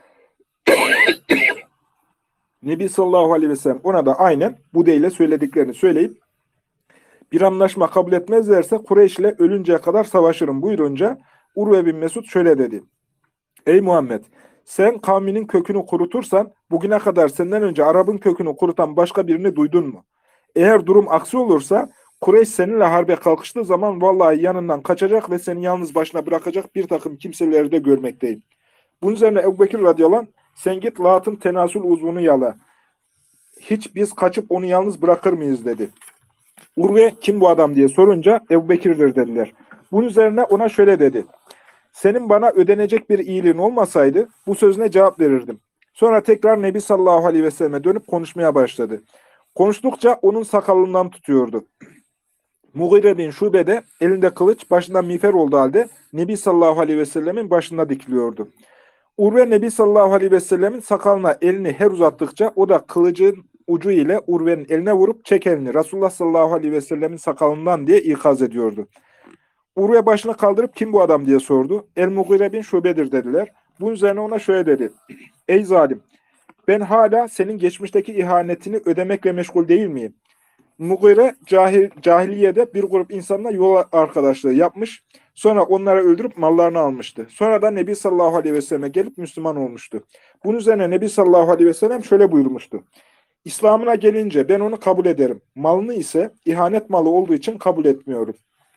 Nebi sallallahu aleyhi ve sellem ona da aynen Budey'le söylediklerini söyleyip bir anlaşma kabul etmezlerse Kureyş ile ölünceye kadar savaşırım buyurunca Urve bin Mesud şöyle dedi. Ey Muhammed sen kavminin kökünü kurutursan bugüne kadar senden önce Arap'ın kökünü kurutan başka birini duydun mu? Eğer durum aksi olursa Kureyş seninle harbe kalkıştığı zaman vallahi yanından kaçacak ve seni yalnız başına bırakacak bir takım kimseleri de görmekteyim. Bunun üzerine Ebubekir radıyallahu anh sen git Lat'ın tenasül uzvunu yala. Hiç biz kaçıp onu yalnız bırakır mıyız dedi. Urve kim bu adam diye sorunca Ebubekir'dir dediler. Bunun üzerine ona şöyle dedi. Senin bana ödenecek bir iyiliğin olmasaydı bu sözüne cevap verirdim. Sonra tekrar Nebi sallallahu aleyhi ve selleme dönüp konuşmaya başladı. Konuştukça onun sakalından tutuyordu. Mughire bin Şube de elinde kılıç, başında miğfer olduğu halde Nebi sallallahu aleyhi ve sellemin başında dikiliyordu. Urve Nebi sallallahu aleyhi ve sellemin sakalına elini her uzattıkça o da kılıcın ucu ile Urve'nin eline vurup çek elini Resulullah sallallahu aleyhi ve sellemin sakalından diye ikaz ediyordu. Urve başını kaldırıp kim bu adam diye sordu. El-Mughire bin Şube'dir dediler. Bunun üzerine ona şöyle dedi. Ey zalim, ben hala senin geçmişteki ihanetini ödemekle meşgul değil miyim? Mughire cahiliyede bir grup insanla yol arkadaşlığı yapmış. Sonra onları öldürüp mallarını almıştı. Sonra da Nebi sallallahu aleyhi ve selleme gelip Müslüman olmuştu. Bunun üzerine Nebi sallallahu aleyhi ve sellem şöyle buyurmuştu. İslam'ına gelince ben onu kabul ederim. Malını ise ihanet malı olduğu için kabul etmiyorum.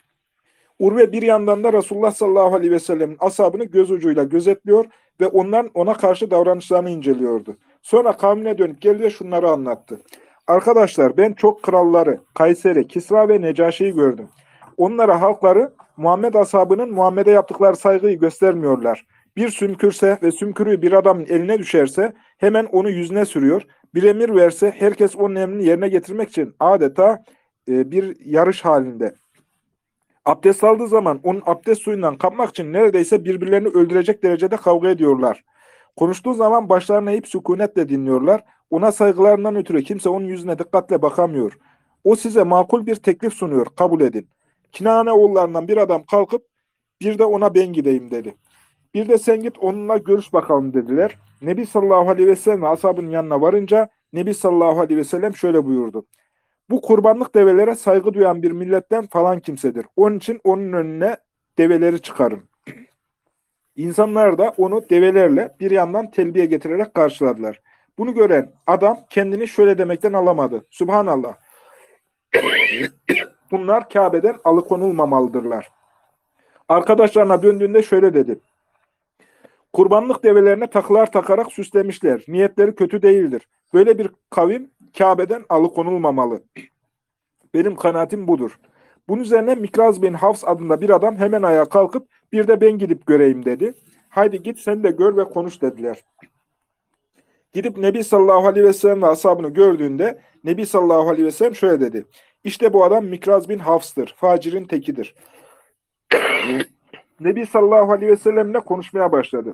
Urve bir yandan da Resulullah sallallahu aleyhi ve sellemin ashabını göz ucuyla gözetliyor ve onların ona karşı davranışlarını inceliyordu. Sonra kavmine dönüp geldi ve şunları anlattı. Arkadaşlar ben çok kralları, Kayseri, Kisra ve Necaşi'yi gördüm. Onlara halkları Muhammed ashabının Muhammed'e yaptıkları saygıyı göstermiyorlar. Bir sümkürse ve sümkürüğü bir adamın eline düşerse hemen onu yüzüne sürüyor. Bir emir verse herkes onun emrini yerine getirmek için adeta bir yarış halinde. Abdest aldığı zaman onun abdest suyundan kapmak için neredeyse birbirlerini öldürecek derecede kavga ediyorlar. Konuştuğu zaman başlarını eğip sükunetle dinliyorlar. Ona saygılarından ötürü kimse onun yüzüne dikkatle bakamıyor. O size makul bir teklif sunuyor, kabul edin. Kinane oğullarından bir adam kalkıp bir de ona ben gideyim dedi. Bir de sen git onunla görüş bakalım dediler. Nebi sallallahu aleyhi ve sellem ve ashabının yanına varınca Nebi sallallahu aleyhi ve sellem şöyle buyurdu. Bu kurbanlık develere saygı duyan bir milletten falan kimsedir. Onun için onun önüne develeri çıkarın. İnsanlar da onu develerle bir yandan telbiye getirerek karşıladılar. Bunu gören adam kendini şöyle demekten alamadı. Subhanallah. Bunlar Kabe'den alıkonulmamalıdırlar. Arkadaşlarına döndüğünde şöyle dedi. Kurbanlık develerine takılar takarak süslemişler. Niyetleri kötü değildir. Böyle bir kavim Kabe'den alıkonulmamalı. Benim kanaatim budur. Bunun üzerine Mikraz bin Hafs adında bir adam hemen ayağa kalkıp bir de ben gidip göreyim dedi. Haydi git sen de gör ve konuş dediler. Gidip Nebi sallallahu aleyhi ve sellem ve ashabını gördüğünde Nebi sallallahu aleyhi ve sellem şöyle dedi. İşte bu adam Mikraz bin Hafs'tır. Facirin tekidir. Nebi sallallahu aleyhi ve sellemle konuşmaya başladı.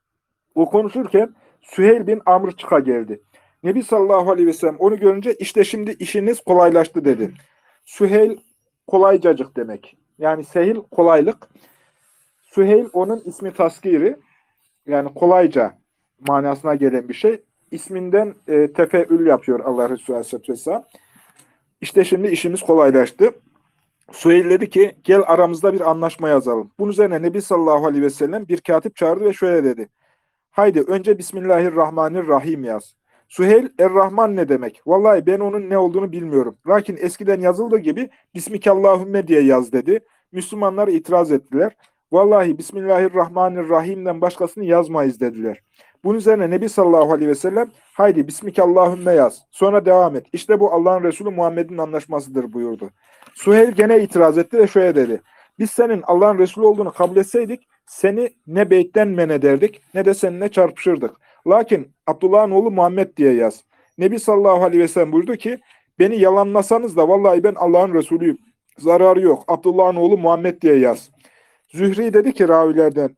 O konuşurken Süheyl bin Amr çıka geldi. Nebi sallallahu aleyhi ve sellem onu görünce işte şimdi işiniz kolaylaştı dedi. Süheyl kolaycacık demek. Yani sehil kolaylık. Süheyl onun ismi taskiri. Yani kolayca manasına gelen bir şey. İsminden tefeül yapıyor Allah Resulü Aleyhisselatü Vesselam. İşte şimdi işimiz kolaylaştı. Süheyl dedi ki gel aramızda bir anlaşma yazalım. Bunun üzerine Nebi sallallahu aleyhi ve sellem bir katip çağırdı ve şöyle dedi. Haydi önce Bismillahirrahmanirrahim yaz. Süheyl Er-Rahman ne demek? Vallahi ben onun ne olduğunu bilmiyorum. Lakin eskiden yazıldığı gibi Bismikallahümme diye yaz dedi. Müslümanlar itiraz ettiler. Vallahi Bismillahirrahmanirrahim'den başkasını yazmayız dediler. Bunun üzerine Nebi sallallahu aleyhi ve sellem haydi Bismikallahümme yaz. Sonra devam et. İşte bu Allah'ın Resulü Muhammed'in anlaşmasıdır buyurdu. Süheyl gene itiraz etti ve şöyle dedi. Biz senin Allah'ın Resulü olduğunu kabul etseydik seni ne beytten men ederdik ne de seninle çarpışırdık. Lakin Abdullah'ın oğlu Muhammed diye yaz. Nebi sallallahu aleyhi ve sellem buyurdu ki beni yalanlasanız da vallahi ben Allah'ın Resulüyüm. Zararı yok. Abdullah'ın oğlu Muhammed diye yaz. Zühri dedi ki ravilerden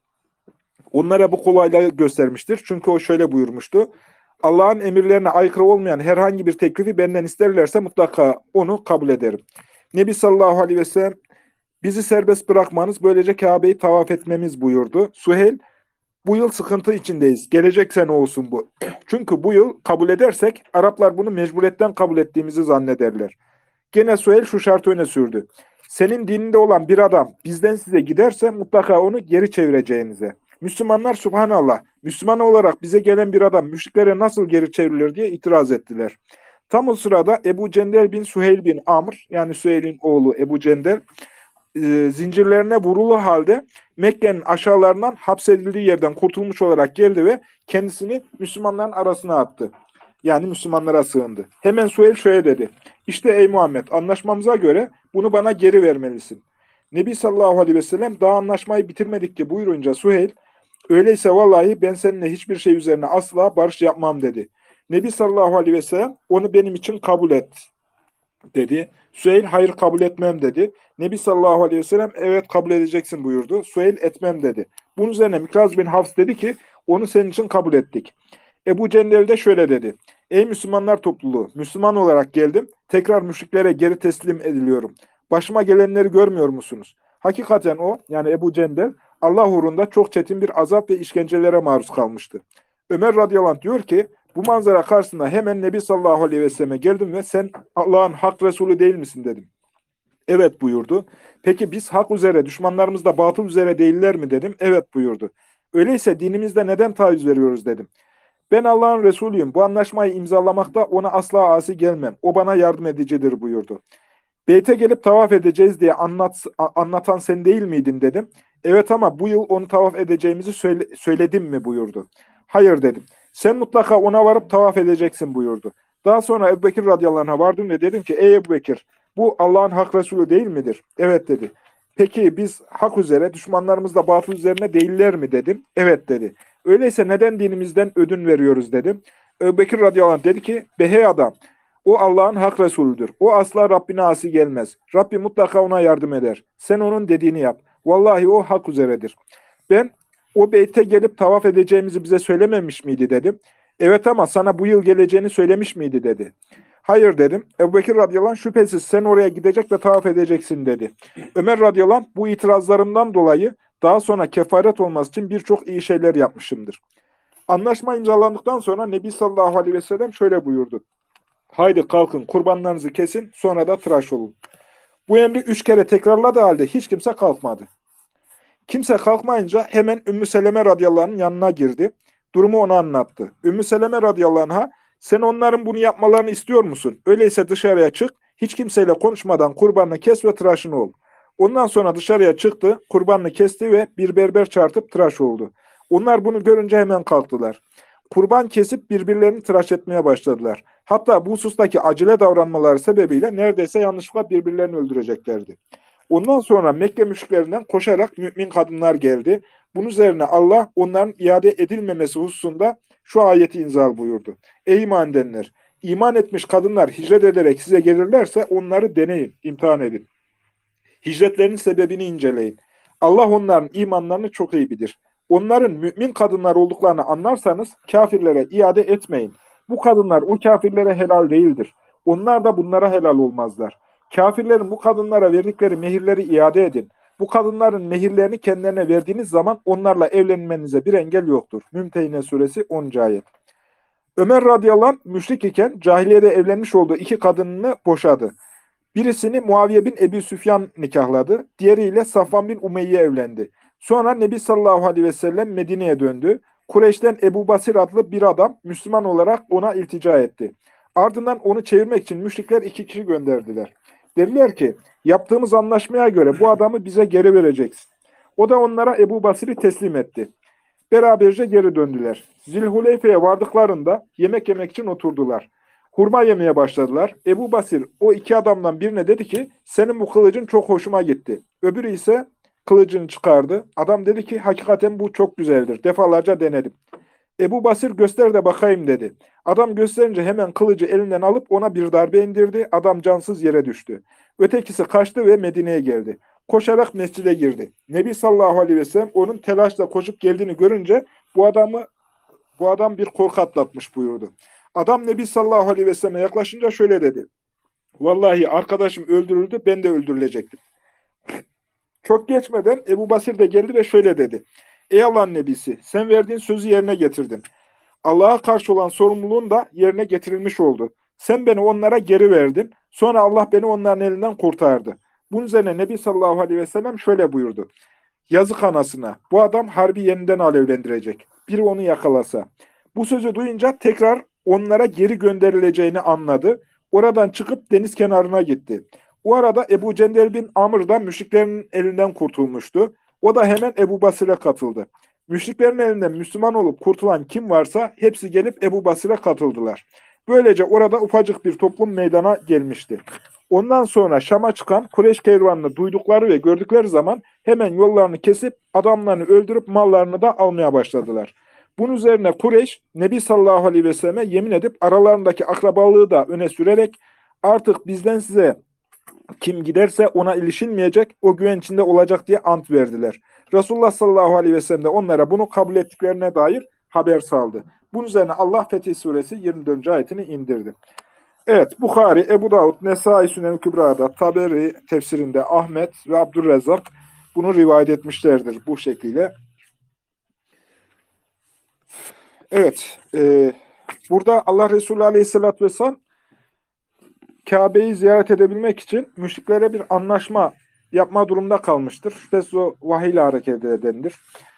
onlara bu kolaylığı göstermiştir. Çünkü o şöyle buyurmuştu. Allah'ın emirlerine aykırı olmayan herhangi bir teklifi benden isterlerse mutlaka onu kabul ederim. Nebi sallallahu aleyhi ve sellem bizi serbest bırakmanız böylece Kabe'yi tavaf etmemiz buyurdu. Süheyl bu yıl sıkıntı içindeyiz. Gelecek sene olsun bu. Çünkü bu yıl kabul edersek Araplar bunu mecburiyetten kabul ettiğimizi zannederler. Gene Süheyl şu şartı öne sürdü. Senin dininde olan bir adam bizden size giderse mutlaka onu geri çevireceğinize. Müslümanlar subhanallah, Müslüman olarak bize gelen bir adam müşriklere nasıl geri çevrilir diye itiraz ettiler. Tam o sırada Ebu Cendel bin Süheyl bin Amr yani Süheyl'in oğlu Ebu Cendel zincirlerine vurulu halde Mekke'nin aşağılarından hapsedildiği yerden kurtulmuş olarak geldi ve kendisini Müslümanların arasına attı. Yani Müslümanlara sığındı. Hemen Süheyl şöyle dedi. İşte ey Muhammed anlaşmamıza göre bunu bana geri vermelisin. Nebi sallallahu aleyhi ve sellem daha anlaşmayı bitirmedik ki buyurunca Süheyl, öyleyse vallahi ben seninle hiçbir şey üzerine asla barış yapmam dedi. Nebi sallallahu aleyhi ve sellem onu benim için kabul et dedi. Süheyl hayır kabul etmem dedi. Nebi sallallahu aleyhi ve sellem evet kabul edeceksin buyurdu. Süheyl etmem dedi. Bunun üzerine Mikraz bin Hafs dedi ki onu senin için kabul ettik. Ebu Cendel de şöyle dedi. Ey Müslümanlar topluluğu, Müslüman olarak geldim. Tekrar müşriklere geri teslim ediliyorum. Başıma gelenleri görmüyor musunuz? Hakikaten o, yani Ebu Cendel, Allah uğrunda çok çetin bir azap ve işkencelere maruz kalmıştı. Ömer radıyallahu anh diyor ki, bu manzara karşısında hemen Nebi sallallahu aleyhi ve selleme geldim ve sen Allah'ın hak Resulü değil misin dedim. Evet buyurdu. Peki biz hak üzere, düşmanlarımız da batıl üzere değiller mi dedim. Evet buyurdu. Öyleyse dinimizde neden taviz veriyoruz dedim. Ben Allah'ın Resulüyüm. Bu anlaşmayı imzalamakta ona asla asi gelmem. O bana yardım edicidir buyurdu. Beyte gelip tavaf edeceğiz diye anlatan sen değil miydin dedim. Evet ama bu yıl onu tavaf edeceğimizi söyledim mi buyurdu. Hayır dedim. Sen mutlaka ona varıp tavaf edeceksin buyurdu. Daha sonra Ebu Bekir radıyallahu anh'a vardım ve dedim ki ey Ebu Bekir bu Allah'ın hak Resulü değil midir? Evet dedi. Peki biz hak üzere düşmanlarımız da batıl üzerine değiller mi dedim. Evet dedi. Öyleyse neden dinimizden ödün veriyoruz dedim. Ebu Bekir radıyallahu anh dedi ki behey adam o Allah'ın hak Resulüdür. O asla Rabbine asi gelmez. Rabbi mutlaka ona yardım eder. Sen onun dediğini yap. Vallahi o hak üzeredir. Ben o beyte gelip tavaf edeceğimizi bize söylememiş miydi dedim. Evet ama sana bu yıl geleceğini söylemiş miydi dedi. Hayır dedim. Ebubekir radıyallahu anh şüphesiz sen oraya gidecek ve tavaf edeceksin dedi. Ömer radıyallahu anh bu itirazlarımdan dolayı daha sonra kefaret olması için birçok iyi şeyler yapmışımdır. Anlaşma imzalandıktan sonra Nebi sallallahu aleyhi ve sellem şöyle buyurdu. Haydi kalkın kurbanlarınızı kesin sonra da tıraş olun. Bu emri 3 kere tekrarladığı halde hiç kimse kalkmadı. Kimse kalkmayınca hemen Ümmü Seleme radıyallahu anh'ın yanına girdi. Durumu ona anlattı. Ümmü Seleme radıyallahu anh'a sen onların bunu yapmalarını istiyor musun? Öyleyse dışarıya çık, hiç kimseyle konuşmadan kurbanını kes ve tıraşını ol. Ondan sonra dışarıya çıktı, kurbanını kesti ve bir berber çağırtıp tıraş oldu. Onlar bunu görünce hemen kalktılar. Kurban kesip birbirlerini tıraş etmeye başladılar. Hatta bu husustaki acele davranmaları sebebiyle neredeyse yanlışlıkla birbirlerini öldüreceklerdi. Ondan sonra Mekke müşriklerinden koşarak mümin kadınlar geldi. Bunun üzerine Allah onların iade edilmemesi hususunda şu ayeti inzal buyurdu. Ey iman edenler! İman etmiş kadınlar hicret ederek size gelirlerse onları deneyin, imtihan edin. Hicretlerinin sebebini inceleyin. Allah onların imanlarını çok iyi bilir. Onların mümin kadınlar olduklarını anlarsanız kafirlere iade etmeyin. Bu kadınlar o kafirlere helal değildir. Onlar da bunlara helal olmazlar. Kafirlerin bu kadınlara verdikleri mehirleri iade edin. Bu kadınların mehirlerini kendilerine verdiğiniz zaman onlarla evlenmenize bir engel yoktur. Mümtehine suresi 10. ayet. Ömer radıyallahu anh müşrik iken cahiliyede evlenmiş olduğu 2 kadınını boşadı. Birisini Muaviye bin Ebi Süfyan nikahladı. Diğeriyle Safvan bin Umeyye evlendi. Sonra Nebi sallallahu aleyhi ve sellem Medine'ye döndü. Kureyş'ten Ebu Basir adlı bir adam Müslüman olarak ona iltica etti. Ardından onu çevirmek için müşrikler 2 kişi gönderdiler. Dediler ki yaptığımız anlaşmaya göre bu adamı bize geri vereceksin. O da onlara Ebu Basir'i teslim etti. Beraberce geri döndüler. Zilhuleyfe'ye vardıklarında yemek yemek için oturdular. Hurma yemeye başladılar. Ebu Basir o 2 adamdan birine dedi ki senin bu kılıcın çok hoşuma gitti. Öbürü ise kılıcını çıkardı. Adam dedi ki hakikaten bu çok güzeldir. Defalarca denedim. Ebu Basir göster de bakayım dedi. Adam gösterince hemen kılıcı elinden alıp ona bir darbe indirdi. Adam cansız yere düştü. Ötekisi kaçtı ve Medine'ye geldi. Koşarak mescide girdi. Nebi sallallahu aleyhi ve sellem onun telaşla koşup geldiğini görünce bu adam bir korku atlatmış buyurdu. Adam Nebi sallallahu aleyhi ve selleme yaklaşınca şöyle dedi. Vallahi arkadaşım öldürüldü, ben de öldürülecektim. Çok geçmeden Ebu Basir de geldi ve şöyle dedi. Ey Allah'ın nebisi, sen verdiğin sözü yerine getirdin. Allah'a karşı olan sorumluluğun da yerine getirilmiş oldu. Sen beni onlara geri verdin. Sonra Allah beni onların elinden kurtardı. Bunun üzerine Nebi sallallahu aleyhi ve sellem şöyle buyurdu. Yazık anasına. Bu adam harbi yeniden alevlendirecek. Biri onu yakalasa. Bu sözü duyunca tekrar onlara geri gönderileceğini anladı. Oradan çıkıp deniz kenarına gitti. O arada Ebu Cendel bin Amr da müşriklerin elinden kurtulmuştu. O da hemen Ebu Basir'e katıldı. Müşriklerin elinden Müslüman olup kurtulan kim varsa hepsi gelip Ebu Basir'e katıldılar. Böylece orada ufacık bir toplum meydana gelmişti. Ondan sonra Şam'a çıkan Kureyş kervanını duydukları ve gördükleri zaman hemen yollarını kesip adamlarını öldürüp mallarını da almaya başladılar. Bunun üzerine Kureyş, Nebi sallallahu aleyhi ve selleme yemin edip aralarındaki akrabalığı da öne sürerek artık bizden size kim giderse ona ilişilmeyecek, o güven içinde olacak diye ant verdiler. Resulullah sallallahu aleyhi ve sellem de onlara bunu kabul ettiklerine dair haber saldı. Bunun üzerine Allah Fetih Suresi 24. ayetini indirdi. Evet, Bukhari, Ebu Davud, Nesai Sünen-i Kübra'da, Taberi tefsirinde Ahmet ve Abdurrezzak bunu rivayet etmişlerdir bu şekilde. Evet, burada Allah Resulü Aleyhisselatü Vesselam Kabe'yi ziyaret edebilmek için müşriklere bir anlaşma yapma durumunda kalmıştır. Şüphesiz o vahiy ile hareket edendir.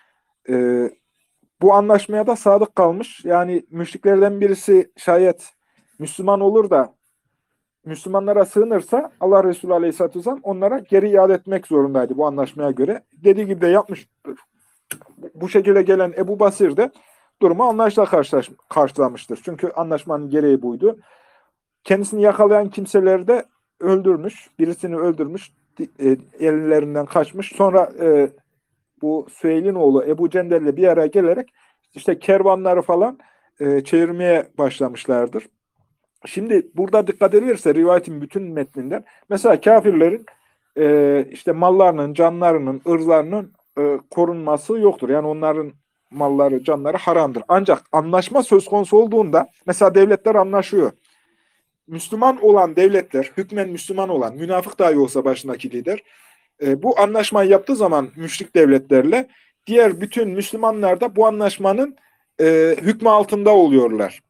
Bu anlaşmaya da sadık kalmış. Yani müşriklerden birisi şayet Müslüman olur da Müslümanlara sığınırsa Allah Resulü Aleyhisselatü Vesselam onlara geri iade etmek zorundaydı bu anlaşmaya göre. Dediği gibi de yapmıştır. Bu şekilde gelen Ebu Basir de durumu anlayışla karşılamıştır. Çünkü anlaşmanın gereği buydu. Kendisini yakalayan kimseleri de öldürmüş. Birisini öldürmüş. Ellerinden kaçmış. Sonra bu Süheyl'in oğlu Ebu Cendel'le bir araya gelerek işte kervanları falan çevirmeye başlamışlardır. Şimdi burada dikkat edilirse rivayetin bütün metninden mesela kafirlerin işte mallarının, canlarının, ırzlarının korunması yoktur. Yani onların malları, canları haramdır. Ancak anlaşma söz konusu olduğunda mesela devletler anlaşıyor. Müslüman olan devletler, hükmen Müslüman olan, münafık dahi olsa başındaki lider, bu anlaşmayı yaptığı zaman müşrik devletlerle diğer bütün Müslümanlar da bu anlaşmanın hükmü altında oluyorlar.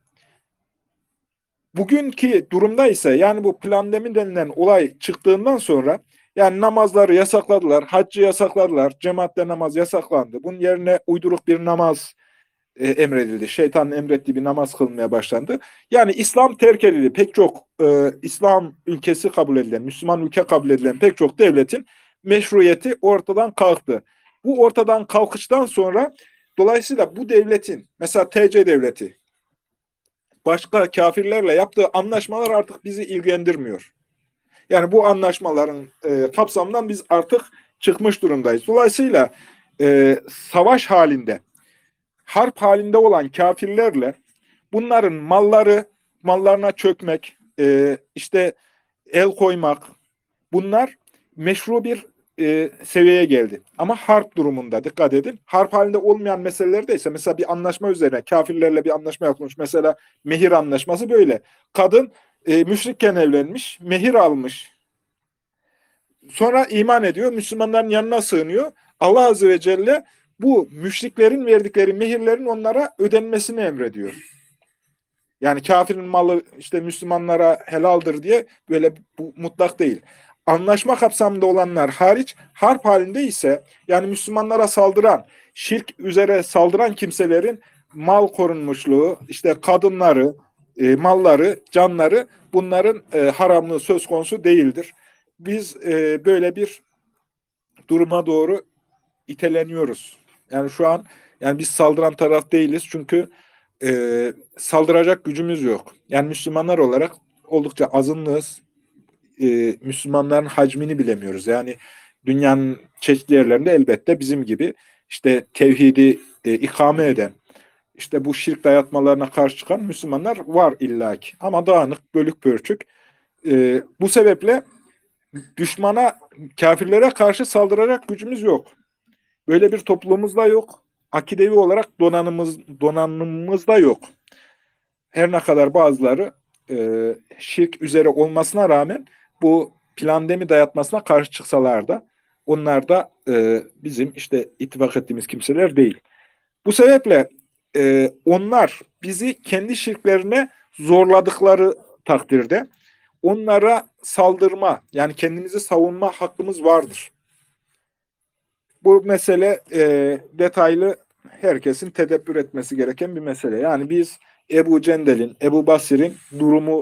Bugünkü durumda ise yani bu plandemi denilen olay çıktığından sonra yani namazları yasakladılar, haccı yasakladılar, cemaatle namaz yasaklandı. Bunun yerine uyduruk bir namaz emredildi. Şeytanın emrettiği bir namaz kılmaya başlandı. Yani İslam terk edildi. Pek çok İslam ülkesi kabul edilen, Müslüman ülke kabul edilen pek çok devletin meşruiyeti ortadan kalktı. Bu ortadan kalkıştan sonra dolayısıyla bu devletin, mesela TC devleti, başka kafirlerle yaptığı anlaşmalar artık bizi ilgilendirmiyor. Yani bu anlaşmaların kapsamından biz artık çıkmış durumdayız. Dolayısıyla savaş halinde, harp halinde olan kafirlerle bunların mallarına çökmek, işte el koymak, bunlar meşru bir seviyeye geldi. Ama harp durumunda dikkat edin. Harp halinde olmayan meselelerde ise mesela bir anlaşma üzerine kafirlerle bir anlaşma yapılmış. Mesela mehir anlaşması böyle. Kadın müşrikken evlenmiş, mehir almış. Sonra iman ediyor, Müslümanların yanına sığınıyor. Allah Azze ve Celle bu müşriklerin verdikleri mehirlerin onlara ödenmesini emrediyor. Yani kafirin malı işte Müslümanlara helaldir diye böyle bu mutlak değil. Anlaşma kapsamında olanlar hariç harp halinde ise yani Müslümanlara saldıran, şirk üzere saldıran kimselerin mal korunmuşluğu, işte kadınları, malları, canları bunların haramlığı söz konusu değildir. Biz böyle bir duruma doğru iteleniyoruz. Yani şu an yani biz saldıran taraf değiliz çünkü saldıracak gücümüz yok. Yani Müslümanlar olarak oldukça azınlığız. Müslümanların hacmini bilemiyoruz. Yani dünyanın çeşitli yerlerinde elbette bizim gibi işte tevhidi ikame eden, işte bu şirk dayatmalarına karşı çıkan Müslümanlar var illaki. Ama dağınık, bölük pörçük. Bu sebeple düşmana, kafirlere karşı saldıracak gücümüz yok. Böyle bir toplumumuz da yok. Akidevi olarak donanımımız da yok. Her ne kadar bazıları şirk üzere olmasına rağmen bu plandemi dayatmasına karşı çıksalar da onlar da bizim işte ittifak ettiğimiz kimseler değil. Bu sebeple onlar bizi kendi şirklerine zorladıkları takdirde onlara saldırma yani kendimizi savunma hakkımız vardır. Bu mesele detaylı herkesin tedebbür etmesi gereken bir mesele. Yani biz Ebu Cendel'in, Ebu Basir'in durumu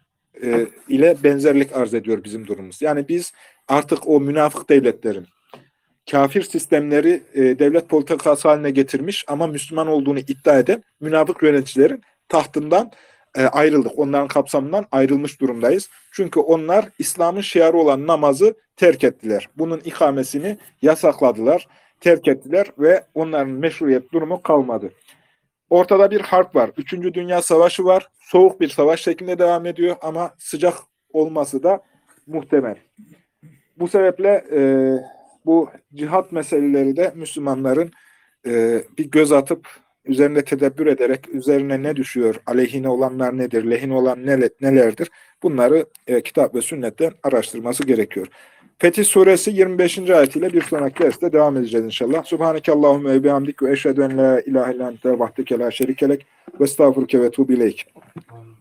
ile benzerlik arz ediyor bizim durumumuz. Yani biz artık o münafık devletlerin, kafir sistemleri devlet politikası haline getirmiş ama Müslüman olduğunu iddia eden münafık yöneticilerin tahtından ayrıldık. Onların kapsamından ayrılmış durumdayız. Çünkü onlar İslam'ın şiarı olan namazı terk ettiler. Bunun ikamesini yasakladılar, terk ettiler ve onların meşruiyet durumu kalmadı. Ortada bir harp var. Üçüncü Dünya Savaşı var. Soğuk bir savaş şeklinde devam ediyor ama sıcak olması da muhtemel. Bu sebeple bu cihat meseleleri de Müslümanların bir göz atıp üzerinde tedebbür ederek üzerine ne düşüyor, aleyhine olanlar nedir, lehine olan nelerdir bunları kitap ve sünnetten araştırması gerekiyor. Fetih Suresi 25. ayetiyle bir sonraki derste devam edeceğiz inşallah. Subhaneke Allahümme ve bihamdik ve eşhedü en la ilahe illa ente vahdeke la şerikelek ve estağfurke ve tuğbileyk.